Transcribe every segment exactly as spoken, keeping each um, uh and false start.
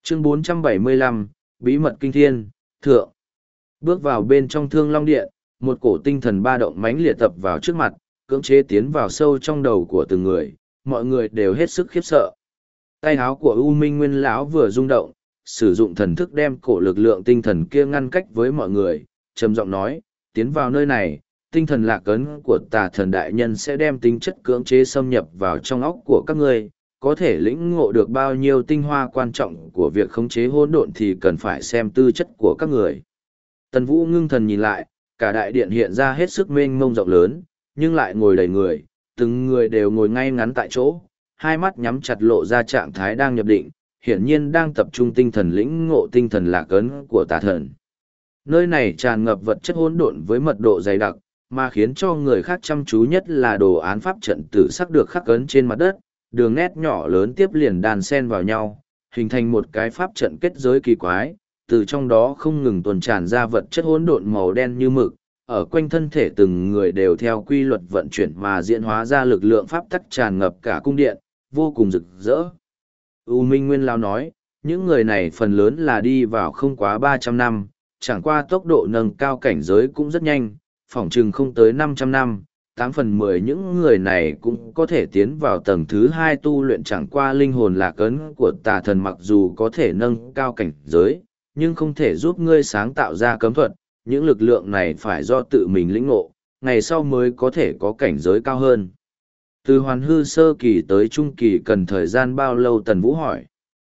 Chương bốn trăm bảy mươi lăm, Bí mật kinh thiên, thượng. Bước vào bên trong Thương Long Điện, một cổ tinh thần ba động mãnh liệt tập vào trước mặt, cưỡng chế tiến vào sâu trong đầu của từng người, mọi người đều hết sức khiếp sợ. Tay áo của U Minh Nguyên lão vừa rung động, sử dụng thần thức đem cổ lực lượng tinh thần kia ngăn cách với mọi người, trầm giọng nói, tiến vào nơi này, tinh thần lạc ấn của Tà Thần đại nhân sẽ đem tính chất cưỡng chế xâm nhập vào trong óc của các ngươi, có thể lĩnh ngộ được bao nhiêu tinh hoa quan trọng của việc khống chế hỗn độn thì cần phải xem tư chất của các người. Tần Vũ ngưng thần nhìn lại, cả đại điện hiện ra hết sức mênh mông rộng lớn, nhưng lại ngồi đầy người, từng người đều ngồi ngay ngắn tại chỗ, hai mắt nhắm chặt lộ ra trạng thái đang nhập định, hiển nhiên đang tập trung tinh thần lĩnh ngộ tinh thần lạc ấn của Tà Thần. Nơi này tràn ngập vật chất hỗn độn với mật độ dày đặc, mà khiến cho người khác chăm chú nhất là đồ án pháp trận tử sắc được khắc ấn trên mặt đất, đường nét nhỏ lớn tiếp liền đàn xen vào nhau, hình thành một cái pháp trận kết giới kỳ quái, từ trong đó không ngừng tuần tràn ra vật chất hỗn độn màu đen như mực, ở quanh thân thể từng người đều theo quy luật vận chuyển mà diễn hóa ra lực lượng pháp tắc tràn ngập cả cung điện, vô cùng rực rỡ. U Minh Nguyên Lao nói, những người này phần lớn là đi vào không quá ba trăm năm, chẳng qua tốc độ nâng cao cảnh giới cũng rất nhanh, phỏng chừng không tới năm trăm năm, tám phần mười những người này cũng có thể tiến vào tầng thứ hai tu luyện, chẳng qua linh hồn lạc ấn của Tà Thần mặc dù có thể nâng cao cảnh giới, nhưng không thể giúp ngươi sáng tạo ra cấm thuật, những lực lượng này phải do tự mình lĩnh ngộ, ngày sau mới có thể có cảnh giới cao hơn. Từ hoàn hư sơ kỳ tới trung kỳ cần thời gian bao lâu? Tần Vũ hỏi.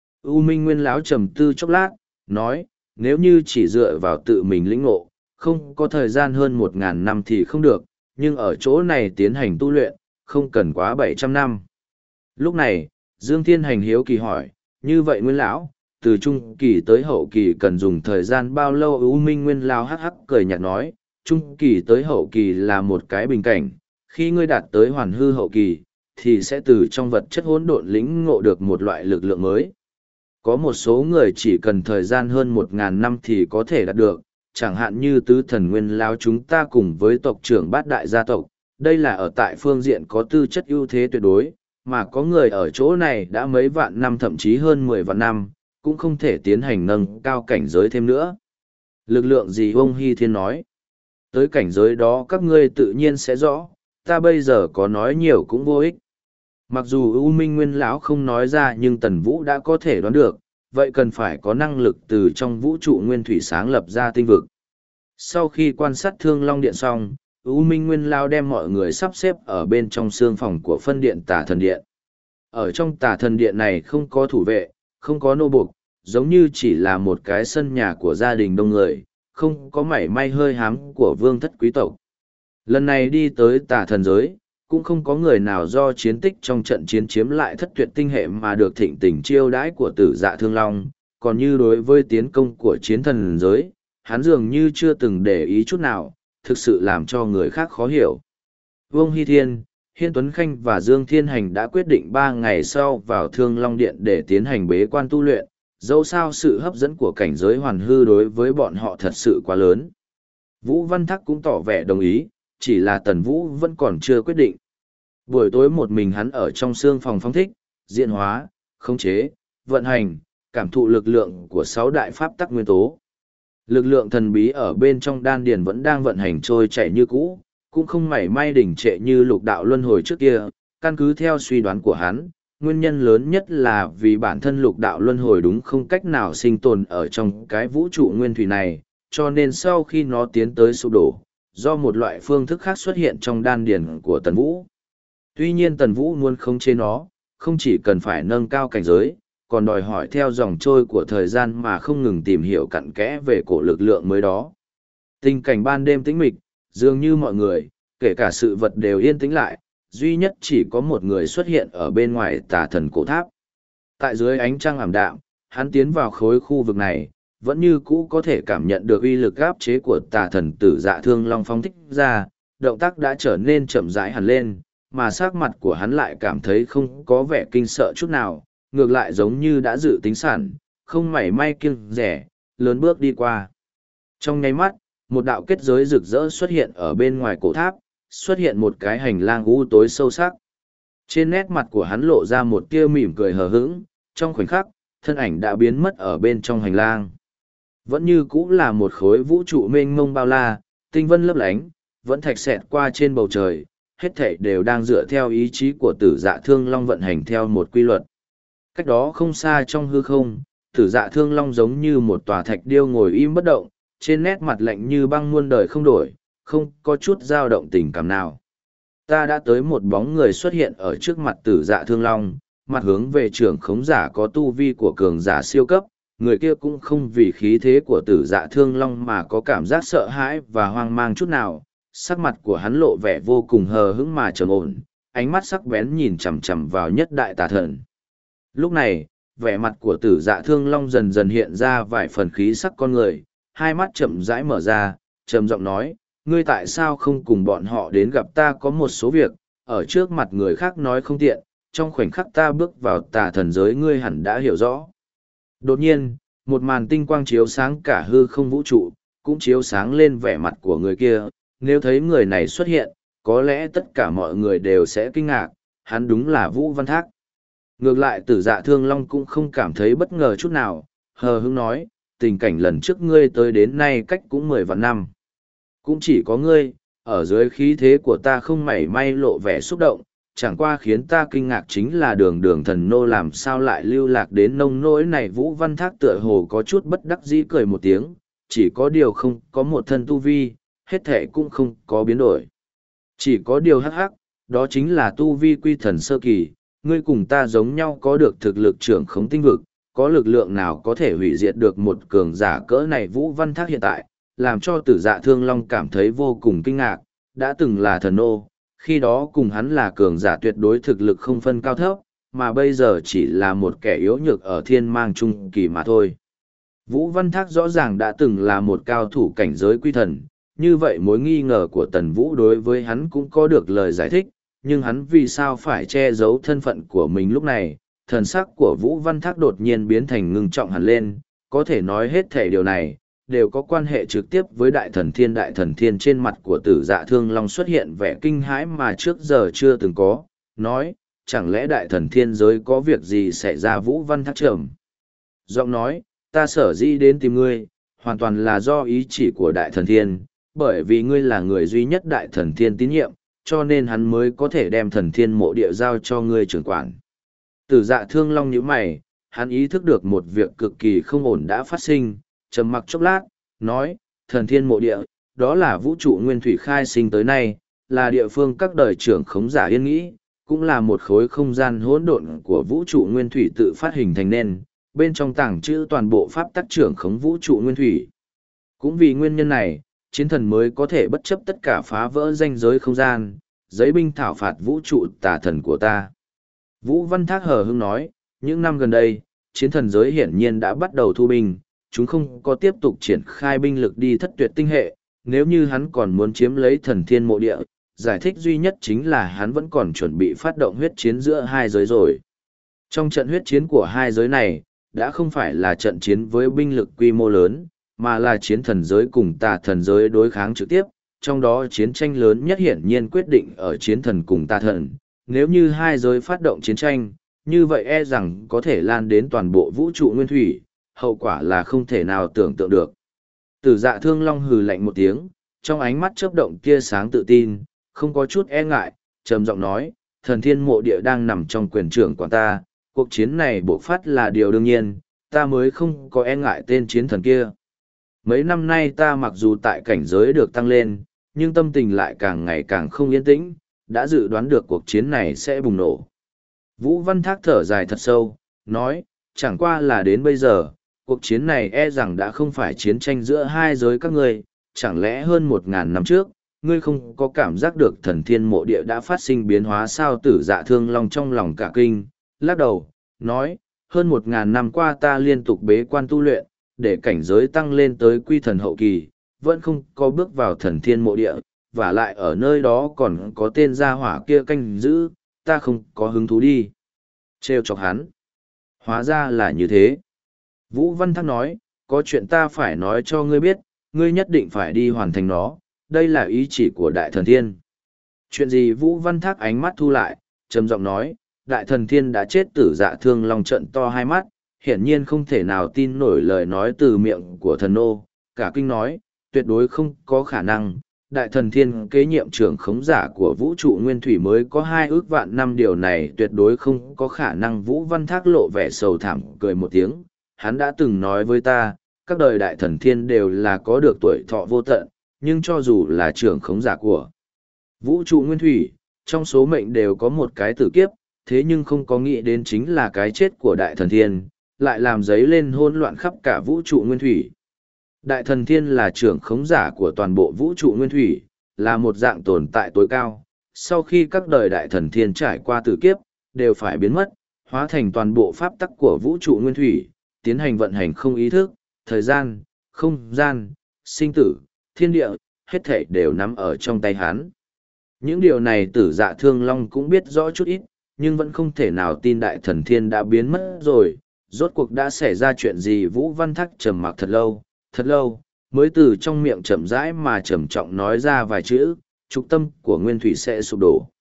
U Minh Nguyên lão trầm tư chốc lát, nói, nếu như chỉ dựa vào tự mình lĩnh ngộ, không có thời gian hơn một ngàn năm thì không được, nhưng ở chỗ này tiến hành tu luyện, không cần quá bảy trăm năm. Lúc này, Dương Thiên Hành hiếu kỳ hỏi, như vậy Nguyên lão, từ trung kỳ tới hậu kỳ cần dùng thời gian bao lâu? U Minh Nguyên lão hắc hắc cười nhạt nói, trung kỳ tới hậu kỳ là một cái bình cảnh, khi ngươi đạt tới hoàn hư hậu kỳ, thì sẽ từ trong vật chất hỗn độn lĩnh ngộ được một loại lực lượng mới. Có một số người chỉ cần thời gian hơn một ngàn năm thì có thể đạt được, chẳng hạn như tứ thần Nguyên lão chúng ta cùng với tộc trưởng bát đại gia tộc, đây là ở tại phương diện có tư chất ưu thế tuyệt đối, mà có người ở chỗ này đã mấy vạn năm thậm chí hơn mười vạn năm, cũng không thể tiến hành nâng cao cảnh giới thêm nữa. Lực lượng gì? Ông Hy Thiên nói. Tới cảnh giới đó các ngươi tự nhiên sẽ rõ, ta bây giờ có nói nhiều cũng vô ích. Mặc dù U Minh Nguyên lão không nói ra nhưng Tần Vũ đã có thể đoán được, vậy cần phải có năng lực từ trong vũ trụ nguyên thủy sáng lập ra tinh vực. Sau khi quan sát Thương Long Điện xong, U Minh Nguyên lão đem mọi người sắp xếp ở bên trong xương phòng của phân điện Tà Thần Điện. Ở trong Tà Thần Điện này không có thủ vệ, không có nô buộc, giống như chỉ là một cái sân nhà của gia đình đông người, không có mảy may hơi hám của vương thất quý tộc. Lần này đi tới Tà Thần giới, cũng không có người nào do chiến tích trong trận chiến chiếm lại thất tuyệt tinh hệ mà được thịnh tình chiêu đãi của Tử Dạ Thương Long, còn như đối với tiến công của chiến thần giới, hắn dường như chưa từng để ý chút nào, thực sự làm cho người khác khó hiểu. Vương Hy Thiên, Hiên Tuấn Khanh và Dương Thiên Hành đã quyết định ba ngày sau vào Thương Long Điện để tiến hành bế quan tu luyện, dẫu sao sự hấp dẫn của cảnh giới hoàn hư đối với bọn họ thật sự quá lớn. Vũ Văn Thác cũng tỏ vẻ đồng ý, chỉ là Tần Vũ vẫn còn chưa quyết định. Buổi tối một mình hắn ở trong xương phòng phóng thích, diễn hóa, khống chế, vận hành, cảm thụ lực lượng của sáu đại pháp tắc nguyên tố. Lực lượng thần bí ở bên trong đan điền vẫn đang vận hành trôi chảy như cũ, cũng không mảy may đỉnh trệ như lục đạo luân hồi trước kia. Căn cứ theo suy đoán của hắn, nguyên nhân lớn nhất là vì bản thân lục đạo luân hồi đúng không cách nào sinh tồn ở trong cái vũ trụ nguyên thủy này, cho nên sau khi nó tiến tới sụp đổ, do một loại phương thức khác xuất hiện trong đan điền của Tần Vũ. Tuy nhiên Tần Vũ muốn khống chế nó, không chỉ cần phải nâng cao cảnh giới, còn đòi hỏi theo dòng trôi của thời gian mà không ngừng tìm hiểu cặn kẽ về cổ lực lượng mới đó. Tình cảnh ban đêm tĩnh mịch, dường như mọi người, kể cả sự vật đều yên tĩnh lại, duy nhất chỉ có một người xuất hiện ở bên ngoài Tà Thần cổ tháp. Tại dưới ánh trăng ảm đạm, hắn tiến vào khối khu vực này, vẫn như cũ có thể cảm nhận được uy lực áp chế của Tà Thần Tử Dạ Thương Long phóng thích ra, động tác đã trở nên chậm rãi hẳn lên, mà sắc mặt của hắn lại cảm thấy không có vẻ kinh sợ chút nào, ngược lại giống như đã dự tính sẵn, không mảy may kiêng rẻ, lớn bước đi qua. Trong nháy mắt, một đạo kết giới rực rỡ xuất hiện ở bên ngoài cổ tháp, xuất hiện một cái hành lang u tối sâu sắc. Trên nét mặt của hắn lộ ra một tia mỉm cười hờ hững, trong khoảnh khắc, thân ảnh đã biến mất ở bên trong hành lang. Vẫn như cũ là một khối vũ trụ mênh mông bao la, tinh vân lấp lánh, vẫn thạch xẹt qua trên bầu trời, hết thảy đều đang dựa theo ý chí của tử dạ thương long vận hành theo một quy luật. Cách đó không xa trong hư không, tử dạ thương long giống như một tòa thạch điêu ngồi im bất động, trên nét mặt lạnh như băng muôn đời không đổi, không có chút dao động tình cảm nào. Ta đã tới một bóng người xuất hiện ở trước mặt tử dạ thương long, mặt hướng về trưởng khống giả có tu vi của cường giả siêu cấp, người kia cũng không vì khí thế của tử dạ thương long mà có cảm giác sợ hãi và hoang mang chút nào, sắc mặt của hắn lộ vẻ vô cùng hờ hững mà trầm ổn, ánh mắt sắc bén nhìn chằm chằm vào nhất đại tà thần. Lúc này, vẻ mặt của tử dạ thương long dần dần hiện ra vài phần khí sắc con người, hai mắt chậm rãi mở ra, trầm giọng nói, ngươi tại sao không cùng bọn họ đến gặp ta, có một số việc, ở trước mặt người khác nói không tiện, trong khoảnh khắc ta bước vào tà thần giới ngươi hẳn đã hiểu rõ. Đột nhiên, một màn tinh quang chiếu sáng cả hư không vũ trụ, cũng chiếu sáng lên vẻ mặt của người kia, nếu thấy người này xuất hiện, có lẽ tất cả mọi người đều sẽ kinh ngạc, hắn đúng là Vũ Văn Thác. Ngược lại tử dạ thương long cũng không cảm thấy bất ngờ chút nào, hờ hững nói, tình cảnh lần trước ngươi tới đến nay cách cũng mười vạn năm. Cũng chỉ có ngươi, ở dưới khí thế của ta không mảy may lộ vẻ xúc động, chẳng qua khiến ta kinh ngạc chính là đường đường thần nô làm sao lại lưu lạc đến nông nỗi này. Vũ Văn Thác tựa hồ có chút bất đắc dĩ cười một tiếng, chỉ có điều không có một thân tu vi, hết thể cũng không có biến đổi. Chỉ có điều hắc hắc, đó chính là tu vi quy thần sơ kỳ, ngươi cùng ta giống nhau có được thực lực trưởng khống tinh vực, có lực lượng nào có thể hủy diệt được một cường giả cỡ này. Vũ Văn Thác hiện tại, làm cho tử dạ thương long cảm thấy vô cùng kinh ngạc, đã từng là thần nô, khi đó cùng hắn là cường giả tuyệt đối thực lực không phân cao thấp, mà bây giờ chỉ là một kẻ yếu nhược ở thiên mang trung kỳ mà thôi. Vũ Văn Thác rõ ràng đã từng là một cao thủ cảnh giới quy thần, như vậy mối nghi ngờ của Tần Vũ đối với hắn cũng có được lời giải thích, nhưng hắn vì sao phải che giấu thân phận của mình lúc này. Thần sắc của Vũ Văn Thác đột nhiên biến thành ngưng trọng hẳn lên, có thể nói hết thể điều này đều có quan hệ trực tiếp với đại thần thiên. Đại thần thiên trên mặt của tử dạ thương long xuất hiện vẻ kinh hãi mà trước giờ chưa từng có, nói, chẳng lẽ đại thần thiên giới có việc gì xảy ra. Vũ Văn Thác trầm giọng nói, ta sở dĩ đến tìm ngươi, hoàn toàn là do ý chỉ của đại thần thiên, bởi vì ngươi là người duy nhất đại thần thiên tín nhiệm, cho nên hắn mới có thể đem thần thiên mộ địa giao cho ngươi trưởng quản. Tử dạ thương long nhíu mày, hắn ý thức được một việc cực kỳ không ổn đã phát sinh, trầm mặc chốc lát, nói, thần thiên mộ địa, đó là vũ trụ nguyên thủy khai sinh tới nay, là địa phương các đời trưởng khống giả yên nghĩ, cũng là một khối không gian hỗn độn của vũ trụ nguyên thủy tự phát hình thành nên, bên trong tàng trữ toàn bộ pháp tắc trưởng khống vũ trụ nguyên thủy. Cũng vì nguyên nhân này, chiến thần mới có thể bất chấp tất cả phá vỡ ranh giới không gian, giấy binh thảo phạt vũ trụ tà thần của ta. Vũ Văn Thác hờ hững nói, những năm gần đây, chiến thần giới hiển nhiên đã bắt đầu thu binh, chúng không có tiếp tục triển khai binh lực đi thất tuyệt tinh hệ, nếu như hắn còn muốn chiếm lấy thần thiên mộ địa, giải thích duy nhất chính là hắn vẫn còn chuẩn bị phát động huyết chiến giữa hai giới rồi. Trong trận huyết chiến của hai giới này, đã không phải là trận chiến với binh lực quy mô lớn, mà là chiến thần giới cùng tà thần giới đối kháng trực tiếp, trong đó chiến tranh lớn nhất hiển nhiên quyết định ở chiến thần cùng tà thần. Nếu như hai giới phát động chiến tranh, như vậy e rằng có thể lan đến toàn bộ vũ trụ nguyên thủy, hậu quả là không thể nào tưởng tượng được. Tử dạ thương long hừ lạnh một tiếng, trong ánh mắt chớp động tia sáng tự tin, không có chút e ngại, trầm giọng nói, thần thiên mộ địa đang nằm trong quyền trưởng của ta, cuộc chiến này bộc phát là điều đương nhiên, ta mới không có e ngại tên chiến thần kia. Mấy năm nay ta mặc dù tại cảnh giới được tăng lên, nhưng tâm tình lại càng ngày càng không yên tĩnh, đã dự đoán được cuộc chiến này sẽ bùng nổ. Vũ Văn Thác thở dài thật sâu, nói, chẳng qua là đến bây giờ, cuộc chiến này e rằng đã không phải chiến tranh giữa hai giới các ngươi, chẳng lẽ hơn một ngàn năm trước, ngươi không có cảm giác được thần thiên mộ địa đã phát sinh biến hóa sao? Tử dạ thương long trong lòng cả kinh, lắc đầu, nói, hơn một ngàn năm qua ta liên tục bế quan tu luyện, để cảnh giới tăng lên tới quy thần hậu kỳ, vẫn không có bước vào thần thiên mộ địa, và lại ở nơi đó còn có tên gia hỏa kia canh giữ, ta không có hứng thú đi trêu chọc hắn. Hóa ra là như thế. Vũ Văn Thác nói, có chuyện ta phải nói cho ngươi biết, ngươi nhất định phải đi hoàn thành nó, đây là ý chỉ của đại thần thiên. Chuyện gì? Vũ Văn Thác ánh mắt thu lại, trầm giọng nói, đại thần thiên đã chết. Tử dạ thương long trận to hai mắt, hiển nhiên không thể nào tin nổi lời nói từ miệng của thần nô, cả kinh nói, tuyệt đối không có khả năng, đại thần thiên kế nhiệm trưởng khống giả của vũ trụ nguyên thủy mới có hai ước vạn năm, điều này tuyệt đối không có khả năng. Vũ Văn Thác lộ vẻ sầu thảm cười một tiếng, hắn đã từng nói với ta, các đời đại thần thiên đều là có được tuổi thọ vô tận, nhưng cho dù là trưởng khống giả của vũ trụ nguyên thủy, trong số mệnh đều có một cái tử kiếp, thế nhưng không có nghĩ đến chính là cái chết của đại thần thiên, lại làm dấy lên hỗn loạn khắp cả vũ trụ nguyên thủy. Đại thần thiên là trưởng khống giả của toàn bộ vũ trụ nguyên thủy, là một dạng tồn tại tối cao. Sau khi các đời đại thần thiên trải qua tử kiếp, đều phải biến mất, hóa thành toàn bộ pháp tắc của vũ trụ nguyên thủy, tiến hành vận hành không ý thức, thời gian, không gian, sinh tử, thiên địa, hết thảy đều nắm ở trong tay hắn. Những điều này Tử Dạ Thương Long cũng biết rõ chút ít, nhưng vẫn không thể nào tin đại thần thiên đã biến mất rồi. Rốt cuộc đã xảy ra chuyện gì? Vũ Văn Thác trầm mặc thật lâu, thật lâu, mới từ trong miệng chậm rãi mà trầm trọng nói ra vài chữ, trục tâm của nguyên thủy sẽ sụp đổ.